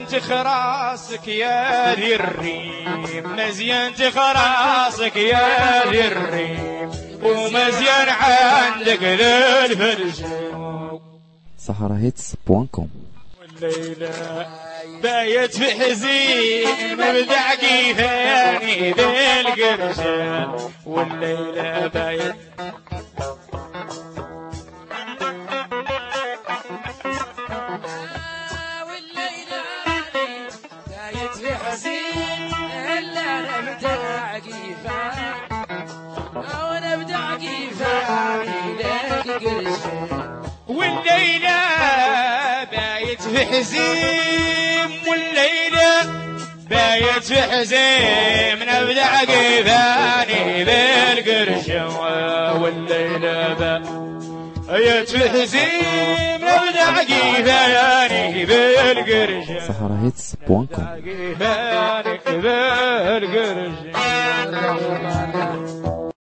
تخراسك يا ذي الريم مزيان تخراسك يا ذي الريم ومزيان عندك ذا الفرجة سحرهيتس.com. والليلة بايت في حزين مبدع كيفاني بالقرشة والليلة بايت في حزين إلا نبدع كيفاني أو نبدع كيفاني لك قرشة والليلة بايت في حزين والليلة بايت في حزين نبدع كيفاني بالقرشة والليلة بايت في حزين نبدع كيفاني بالقرشة سحرهيتس.com. كيفاني بالقرشة